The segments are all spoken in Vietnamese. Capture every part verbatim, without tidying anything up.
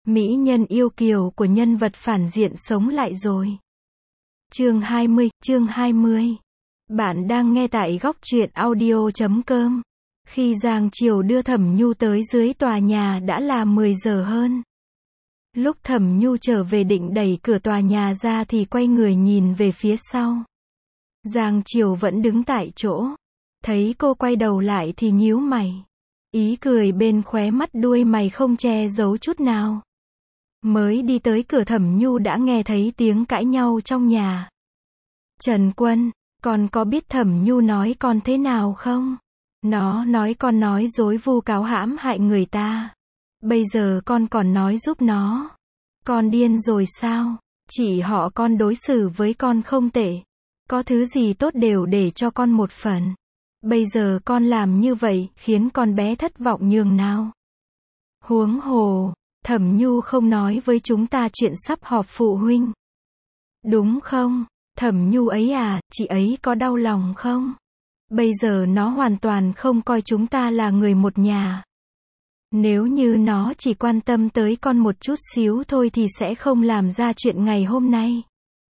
Mỹ nhân yêu kiều của nhân vật phản diện sống lại rồi. Chương hai mươi, chương hai mươi. Bạn đang nghe tại góc truyện audio chấm com. Khi Giang Triều đưa Thẩm Nhu tới dưới tòa nhà đã là mười giờ hơn. Lúc Thẩm Nhu trở về định đẩy cửa tòa nhà ra thì quay người nhìn về phía sau. Giang Triều vẫn đứng tại chỗ. Thấy cô quay đầu lại thì nhíu mày. Ý cười bên khóe mắt đuôi mày không che giấu chút nào. Mới đi tới cửa Thẩm Nhu đã nghe thấy tiếng cãi nhau trong nhà. Trần Quân, con có biết Thẩm Nhu nói con thế nào không? Nó nói con nói dối vu cáo hãm hại người ta. Bây giờ con còn nói giúp nó. Con điên rồi sao? Chỉ họ con đối xử với con không tệ. Có thứ gì tốt đều để cho con một phần. Bây giờ con làm như vậy khiến con bé thất vọng nhường nào. Huống hồ, Thẩm Nhu không nói với chúng ta chuyện sắp họp phụ huynh. Đúng không? Thẩm Nhu ấy à, chị ấy có đau lòng không? Bây giờ nó hoàn toàn không coi chúng ta là người một nhà. Nếu như nó chỉ quan tâm tới con một chút xíu thôi thì sẽ không làm ra chuyện ngày hôm nay.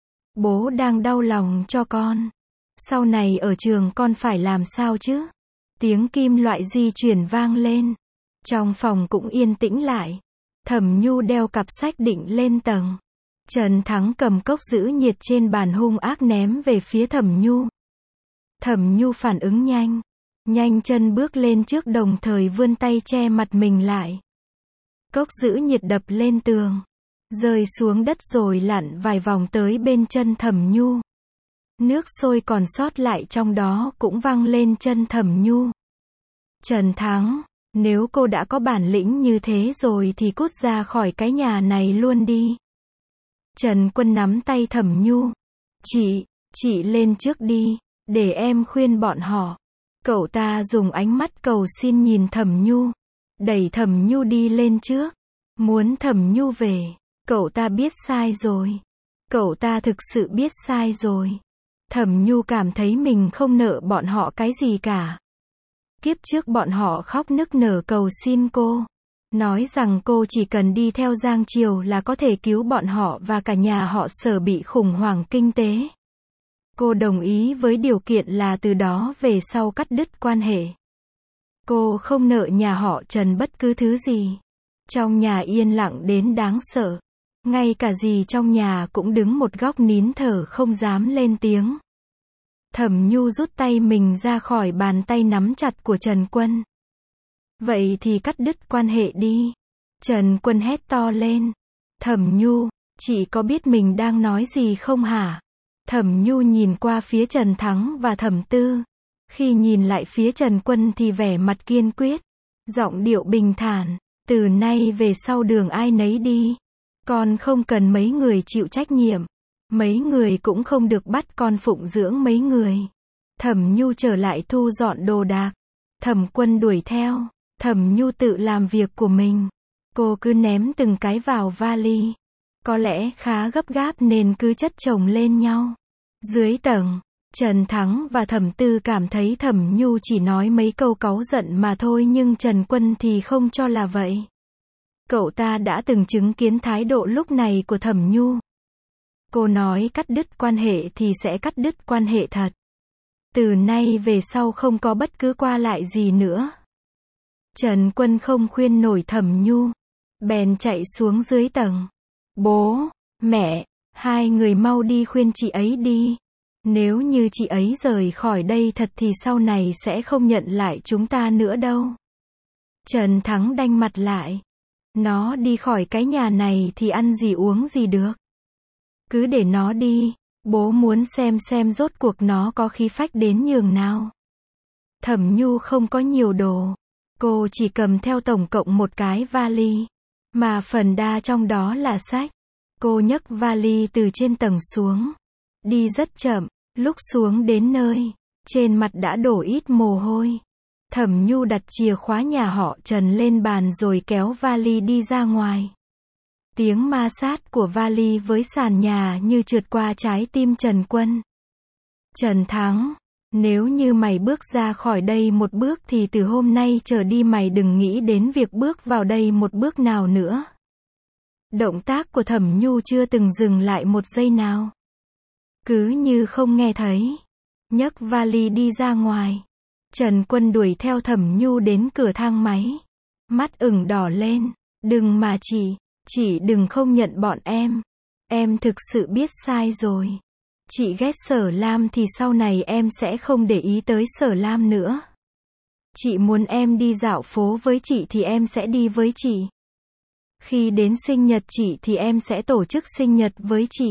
Bố đang đau lòng cho con. Sau này ở trường con phải làm sao chứ? Tiếng kim loại di chuyển vang lên. Trong phòng cũng yên tĩnh lại. Thẩm Nhu đeo cặp sách định lên tầng. Trần Thắng cầm cốc giữ nhiệt trên bàn hung ác ném về phía Thẩm Nhu. Thẩm Nhu phản ứng nhanh. Nhanh chân bước lên trước đồng thời vươn tay che mặt mình lại. Cốc giữ nhiệt đập lên tường. Rơi xuống đất rồi lặn vài vòng tới bên chân Thẩm Nhu. Nước sôi còn sót lại trong đó cũng văng lên chân Thẩm Nhu. Trần Thắng, nếu cô đã có bản lĩnh như thế rồi thì cút ra khỏi cái nhà này luôn đi. Trần Quân nắm tay Thẩm Nhu. Chị, chị lên trước đi, để em khuyên bọn họ. Cậu ta dùng ánh mắt cầu xin nhìn Thẩm Nhu. Đẩy Thẩm Nhu đi lên trước. Muốn Thẩm Nhu về. Cậu ta biết sai rồi. Cậu ta thực sự biết sai rồi. Thẩm Nhu cảm thấy mình không nợ bọn họ cái gì cả. Kiếp trước bọn họ khóc nức nở cầu xin cô. Nói rằng cô chỉ cần đi theo Giang Triều là có thể cứu bọn họ và cả nhà họ Sở bị khủng hoảng kinh tế. Cô đồng ý với điều kiện là từ đó về sau cắt đứt quan hệ. Cô không nợ nhà họ Trần bất cứ thứ gì. Trong nhà yên lặng đến đáng sợ. Ngay cả dì trong nhà cũng đứng một góc nín thở không dám lên tiếng. Thẩm Nhu rút tay mình ra khỏi bàn tay nắm chặt của Trần Quân. Vậy thì cắt đứt quan hệ đi. Trần Quân hét to lên. Thẩm Nhu, chị có biết mình đang nói gì không hả? Thẩm Nhu nhìn qua phía Trần Thắng và Thẩm Tư. Khi nhìn lại phía Trần Quân thì vẻ mặt kiên quyết. Giọng điệu bình thản. Từ nay về sau đường ai nấy đi. Con không cần mấy người chịu trách nhiệm. Mấy người cũng không được bắt con phụng dưỡng mấy người. Thẩm Nhu trở lại thu dọn đồ đạc. Thẩm Quân đuổi theo. Thẩm Nhu tự làm việc của mình. Cô cứ ném từng cái vào vali. Có lẽ khá gấp gáp nên cứ chất chồng lên nhau. Dưới tầng, Trần Thắng và Thẩm Tư cảm thấy Thẩm Nhu chỉ nói mấy câu cáu giận mà thôi nhưng Trần Quân thì không cho là vậy. Cậu ta đã từng chứng kiến thái độ lúc này của Thẩm Nhu. Cô nói cắt đứt quan hệ thì sẽ cắt đứt quan hệ thật. Từ nay về sau không có bất cứ qua lại gì nữa. Trần Quân không khuyên nổi Thẩm Nhu. Bèn chạy xuống dưới tầng. Bố, mẹ, hai người mau đi khuyên chị ấy đi. Nếu như chị ấy rời khỏi đây thật thì sau này sẽ không nhận lại chúng ta nữa đâu. Trần Thắng đanh mặt lại. Nó đi khỏi cái nhà này thì ăn gì uống gì được. Cứ để nó đi. Bố muốn xem xem rốt cuộc nó có khí phách đến nhường nào. Thẩm Nhu không có nhiều đồ. Cô chỉ cầm theo tổng cộng một cái vali. Mà phần đa trong đó là sách. Cô nhấc vali từ trên tầng xuống. Đi rất chậm. Lúc xuống đến nơi, trên mặt đã đổ ít mồ hôi. Thẩm Nhu đặt chìa khóa nhà họ Trần lên bàn rồi kéo vali đi ra ngoài. Tiếng ma sát của vali với sàn nhà như trượt qua trái tim Trần Quân. Trần Thắng, nếu như mày bước ra khỏi đây một bước thì từ hôm nay trở đi mày đừng nghĩ đến việc bước vào đây một bước nào nữa. Động tác của Thẩm Nhu chưa từng dừng lại một giây nào. Cứ như không nghe thấy. Nhấc vali đi ra ngoài. Trần Quân đuổi theo Thẩm Nhu đến cửa thang máy. Mắt ửng đỏ lên. Đừng mà chị, chị đừng không nhận bọn em. Em thực sự biết sai rồi. Chị ghét Sở Lam thì sau này em sẽ không để ý tới Sở Lam nữa. Chị muốn em đi dạo phố với chị thì em sẽ đi với chị. Khi đến sinh nhật chị thì em sẽ tổ chức sinh nhật với chị.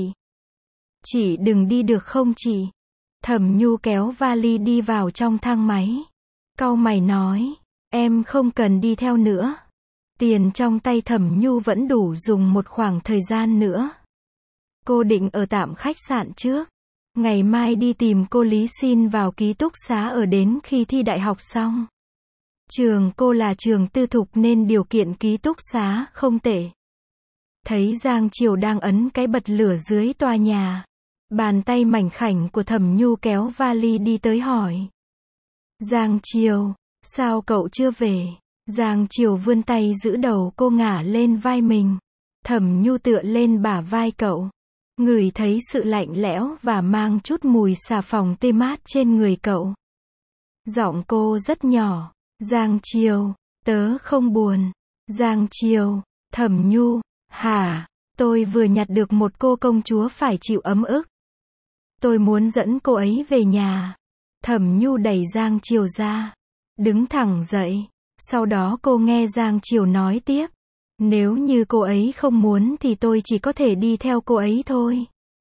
Chị đừng đi được không chị? Thẩm Nhu kéo vali đi vào trong thang máy. Cau mày nói, em không cần đi theo nữa. Tiền trong tay Thẩm Nhu vẫn đủ dùng một khoảng thời gian nữa. Cô định ở tạm khách sạn trước. Ngày mai đi tìm cô Lý xin vào ký túc xá ở đến khi thi đại học xong. Trường cô là trường tư thục nên điều kiện ký túc xá không tệ. Thấy Giang Triều đang ấn cái bật lửa dưới tòa nhà. Bàn tay mảnh khảnh của Thẩm Nhu kéo vali đi tới hỏi. Giang Triều, sao cậu chưa về? Giang Triều vươn tay giữ đầu cô ngả lên vai mình. Thẩm Nhu tựa lên bả vai cậu. Ngửi thấy sự lạnh lẽo và mang chút mùi xà phòng tê mát trên người cậu. Giọng cô rất nhỏ. Giang Triều, tớ không buồn. Giang Triều, Thẩm Nhu, hả? Tôi vừa nhặt được một cô công chúa phải chịu ấm ức. Tôi muốn dẫn cô ấy về nhà. Thẩm Nhu đẩy Giang Triều ra. Đứng thẳng dậy. Sau đó cô nghe Giang Triều nói tiếp. Nếu như cô ấy không muốn thì tôi chỉ có thể đi theo cô ấy thôi.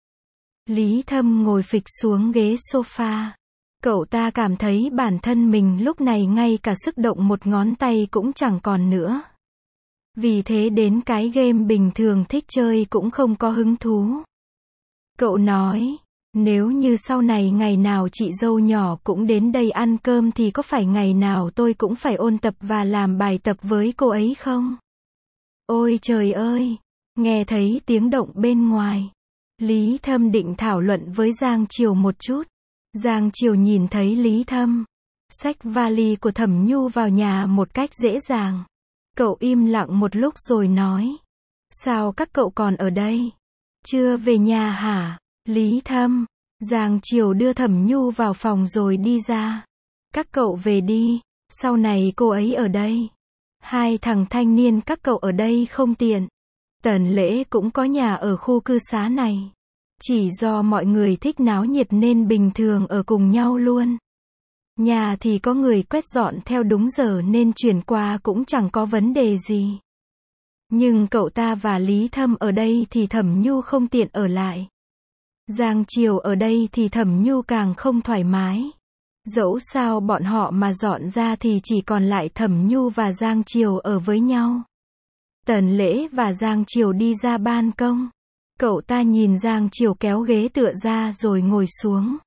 Lý Thâm ngồi phịch xuống ghế sofa. Cậu ta cảm thấy bản thân mình lúc này ngay cả sức động một ngón tay cũng chẳng còn nữa. Vì thế đến cái game bình thường thích chơi cũng không có hứng thú. Cậu nói, nếu như sau này ngày nào chị dâu nhỏ cũng đến đây ăn cơm thì có phải ngày nào tôi cũng phải ôn tập và làm bài tập với cô ấy không? Ôi trời ơi! Nghe thấy tiếng động bên ngoài. Lý Thâm định thảo luận với Giang Triều một chút. Giang Triều nhìn thấy Lý Thâm. Xách vali của Thẩm Nhu vào nhà một cách dễ dàng. Cậu im lặng một lúc rồi nói. Sao các cậu còn ở đây? Chưa về nhà hả? Lý Thâm. Giang Triều đưa Thẩm Nhu vào phòng rồi đi ra. Các cậu về đi. Sau này cô ấy ở đây. Hai thằng thanh niên các cậu ở đây không tiện. Tần Lễ cũng có nhà ở khu cư xá này. Chỉ do mọi người thích náo nhiệt nên bình thường ở cùng nhau luôn. Nhà thì có người quét dọn theo đúng giờ nên chuyển qua cũng chẳng có vấn đề gì. Nhưng cậu ta và Lý Thâm ở đây thì Thẩm Nhu không tiện ở lại. Giang Triều ở đây thì Thẩm Nhu càng không thoải mái. Dẫu sao bọn họ mà dọn ra thì chỉ còn lại Thẩm Nhu và Giang Triều ở với nhau. Tần Lễ và Giang Triều đi ra ban công. Cậu ta nhìn Giang Triều kéo ghế tựa ra rồi ngồi xuống.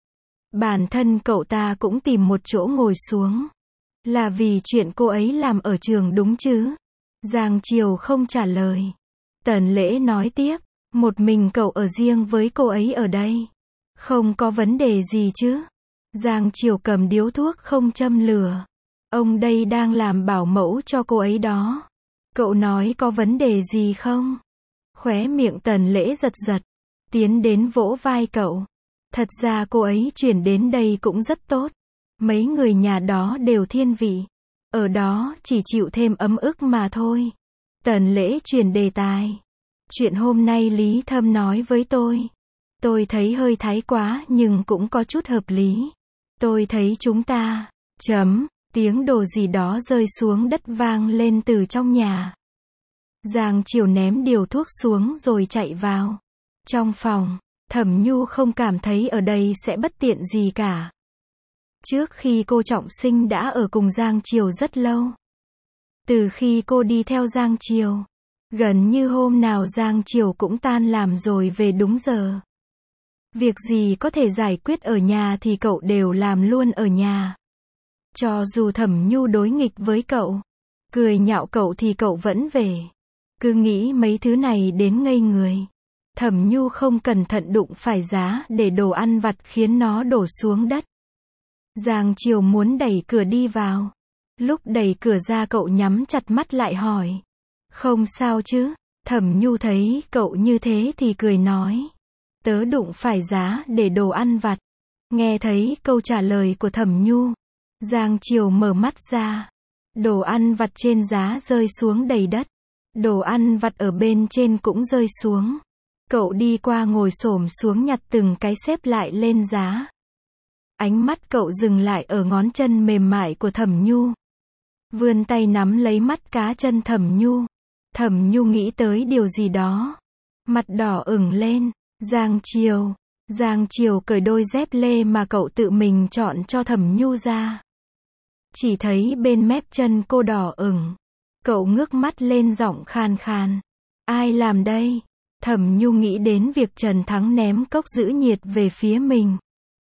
Bản thân cậu ta cũng tìm một chỗ ngồi xuống. Là vì chuyện cô ấy làm ở trường đúng chứ? Giang Triều không trả lời. Tần Lễ nói tiếp, một mình cậu ở riêng với cô ấy ở đây. Không có vấn đề gì chứ? Giang Triều cầm điếu thuốc không châm lửa. Ông đây đang làm bảo mẫu cho cô ấy đó. Cậu nói có vấn đề gì không? Khóe miệng Tần Lễ giật giật. Tiến đến vỗ vai cậu. Thật ra cô ấy chuyển đến đây cũng rất tốt. Mấy người nhà đó đều thiên vị. Ở đó chỉ chịu thêm ấm ức mà thôi. Tần Lễ chuyển đề tài. Chuyện hôm nay Lý Thâm nói với tôi. Tôi thấy hơi thái quá nhưng cũng có chút hợp lý. Tôi thấy chúng ta, chấm, tiếng đồ gì đó rơi xuống đất vang lên từ trong nhà. Giang Triều ném điều thuốc xuống rồi chạy vào. Trong phòng, Thẩm Nhu không cảm thấy ở đây sẽ bất tiện gì cả. Trước khi cô trọng sinh đã ở cùng Giang Triều rất lâu. Từ khi cô đi theo Giang Triều, gần như hôm nào Giang Triều cũng tan làm rồi về đúng giờ. Việc gì có thể giải quyết ở nhà thì cậu đều làm luôn ở nhà. Cho dù Thẩm Nhu đối nghịch với cậu, cười nhạo cậu thì cậu vẫn về. Cứ nghĩ mấy thứ này đến ngây người. Thẩm Nhu không cẩn thận đụng phải giá để đồ ăn vặt khiến nó đổ xuống đất. Giang Triều muốn đẩy cửa đi vào. Lúc đẩy cửa ra cậu nhắm chặt mắt lại hỏi. Không sao chứ? Thẩm Nhu thấy cậu như thế thì cười nói. Tớ đụng phải giá để đồ ăn vặt. Nghe thấy câu trả lời của Thẩm Nhu, Giang Triều mở mắt ra. Đồ ăn vặt trên giá rơi xuống đầy đất. Đồ ăn vặt ở bên trên cũng rơi xuống. Cậu đi qua ngồi xổm xuống nhặt từng cái xếp lại lên giá. Ánh mắt cậu dừng lại ở ngón chân mềm mại của Thẩm Nhu. Vươn tay nắm lấy mắt cá chân Thẩm Nhu. Thẩm Nhu nghĩ tới điều gì đó. Mặt đỏ ửng lên. Giang Triều. Giang Triều cởi đôi dép lê mà cậu tự mình chọn cho Thẩm Nhu ra. Chỉ thấy bên mép chân cô đỏ ửng. Cậu ngước mắt lên giọng khan khan. Ai làm đây? Thẩm Nhu nghĩ đến việc Trần Thắng ném cốc giữ nhiệt về phía mình.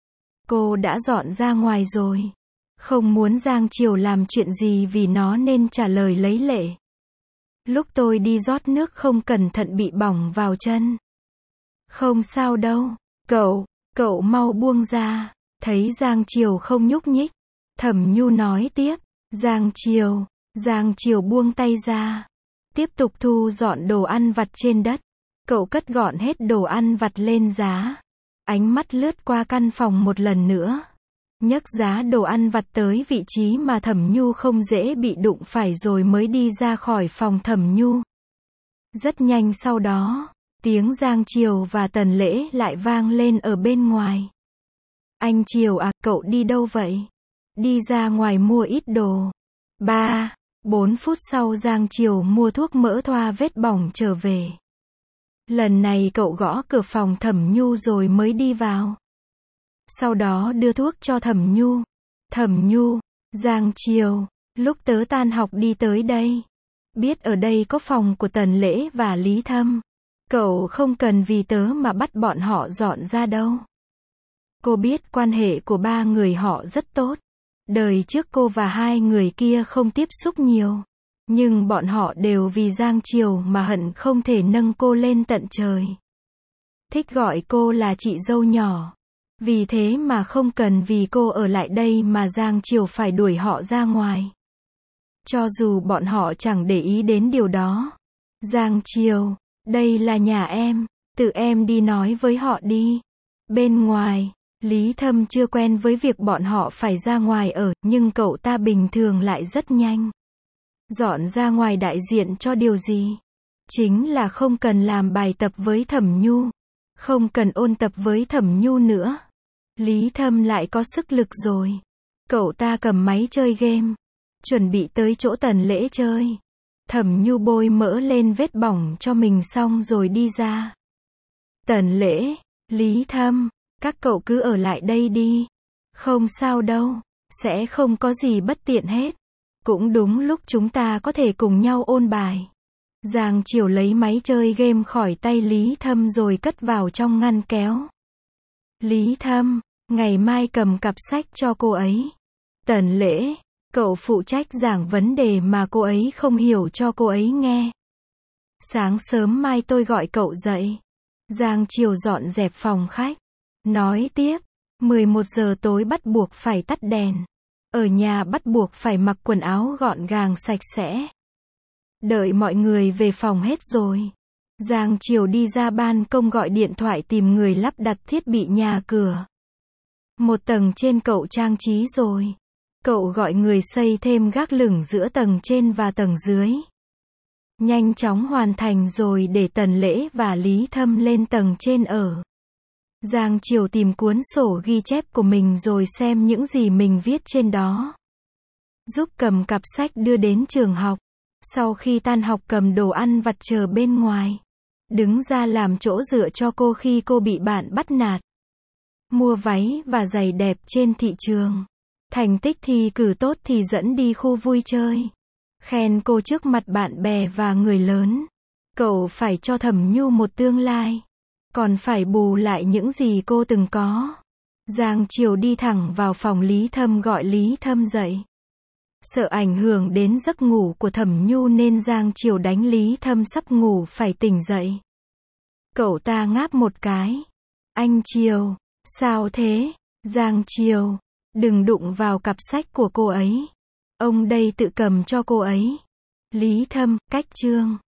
Cô đã dọn ra ngoài rồi. Không muốn Giang Triều làm chuyện gì vì nó nên trả lời lấy lệ. Lúc tôi đi rót nước không cẩn thận bị bỏng vào chân. Không sao đâu. Cậu, cậu mau buông ra. Thấy Giang Triều không nhúc nhích. Thẩm Nhu nói tiếp. Giang Triều. Giang Triều buông tay ra. Tiếp tục thu dọn đồ ăn vặt trên đất. Cậu cất gọn hết đồ ăn vặt lên giá. Ánh mắt lướt qua căn phòng một lần nữa. Nhấc giá đồ ăn vặt tới vị trí mà Thẩm Nhu không dễ bị đụng phải rồi mới đi ra khỏi phòng Thẩm Nhu. Rất nhanh sau đó, tiếng Giang Triều và Tần Lễ lại vang lên ở bên ngoài. Anh Triều à, cậu đi đâu vậy? Đi ra ngoài mua ít đồ. Ba, bốn phút sau Giang Triều mua thuốc mỡ thoa vết bỏng trở về. Lần này cậu gõ cửa phòng Thẩm Nhu rồi mới đi vào. Sau đó đưa thuốc cho Thẩm Nhu. Thẩm Nhu, Giang Triều, lúc tớ tan học đi tới đây. Biết ở đây có phòng của Tần Lễ và Lý Thâm. Cậu không cần vì tớ mà bắt bọn họ dọn ra đâu. Cô biết quan hệ của ba người họ rất tốt. Đời trước cô và hai người kia không tiếp xúc nhiều. Nhưng bọn họ đều vì Giang Triều mà hận không thể nâng cô lên tận trời. Thích gọi cô là chị dâu nhỏ. Vì thế mà không cần vì cô ở lại đây mà Giang Triều phải đuổi họ ra ngoài. Cho dù bọn họ chẳng để ý đến điều đó. Giang Triều, đây là nhà em, tự em đi nói với họ đi. Bên ngoài, Lý Thâm chưa quen với việc bọn họ phải ra ngoài ở, nhưng cậu ta bình thường lại rất nhanh. Dọn ra ngoài đại diện cho điều gì? Chính là không cần làm bài tập với Thẩm Nhu. Không cần ôn tập với Thẩm Nhu nữa. Lý Thâm lại có sức lực rồi. Cậu ta cầm máy chơi game. Chuẩn bị tới chỗ Tần Lễ chơi. Thẩm Nhu bôi mỡ lên vết bỏng cho mình xong rồi đi ra. Tần Lễ, Lý Thâm, các cậu cứ ở lại đây đi. Không sao đâu, sẽ không có gì bất tiện hết. Cũng đúng lúc chúng ta có thể cùng nhau ôn bài. Giang Triều lấy máy chơi game khỏi tay Lý Thâm rồi cất vào trong ngăn kéo. Lý Thâm, ngày mai cầm cặp sách cho cô ấy. Tần Lễ, cậu phụ trách giảng vấn đề mà cô ấy không hiểu cho cô ấy nghe. Sáng sớm mai tôi gọi cậu dậy. Giang Triều dọn dẹp phòng khách. Nói tiếp, mười một giờ tối bắt buộc phải tắt đèn. Ở nhà bắt buộc phải mặc quần áo gọn gàng sạch sẽ. Đợi mọi người về phòng hết rồi. Giang Triều đi ra ban công gọi điện thoại tìm người lắp đặt thiết bị nhà cửa. Một tầng trên cậu trang trí rồi. Cậu gọi người xây thêm gác lửng giữa tầng trên và tầng dưới. Nhanh chóng hoàn thành rồi để Tần Lễ và Lý Thâm lên tầng trên ở. Giang Triều tìm cuốn sổ ghi chép của mình rồi xem những gì mình viết trên đó. Giúp cầm cặp sách đưa đến trường học. Sau khi tan học cầm đồ ăn vặt chờ bên ngoài. Đứng ra làm chỗ dựa cho cô khi cô bị bạn bắt nạt. Mua váy và giày đẹp trên thị trường. Thành tích thi cử tốt thì dẫn đi khu vui chơi. Khen cô trước mặt bạn bè và người lớn. Cậu phải cho Thẩm Nhu một tương lai. Còn phải bù lại những gì cô từng có. Giang Triều đi thẳng vào phòng Lý Thâm gọi Lý Thâm dậy. Sợ ảnh hưởng đến giấc ngủ của Thẩm Nhu nên Giang Triều đánh Lý Thâm sắp ngủ phải tỉnh dậy. Cậu ta ngáp một cái. Anh Triều, sao thế? Giang Triều, đừng đụng vào cặp sách của cô ấy. Ông đây tự cầm cho cô ấy. Lý Thâm, cách chương.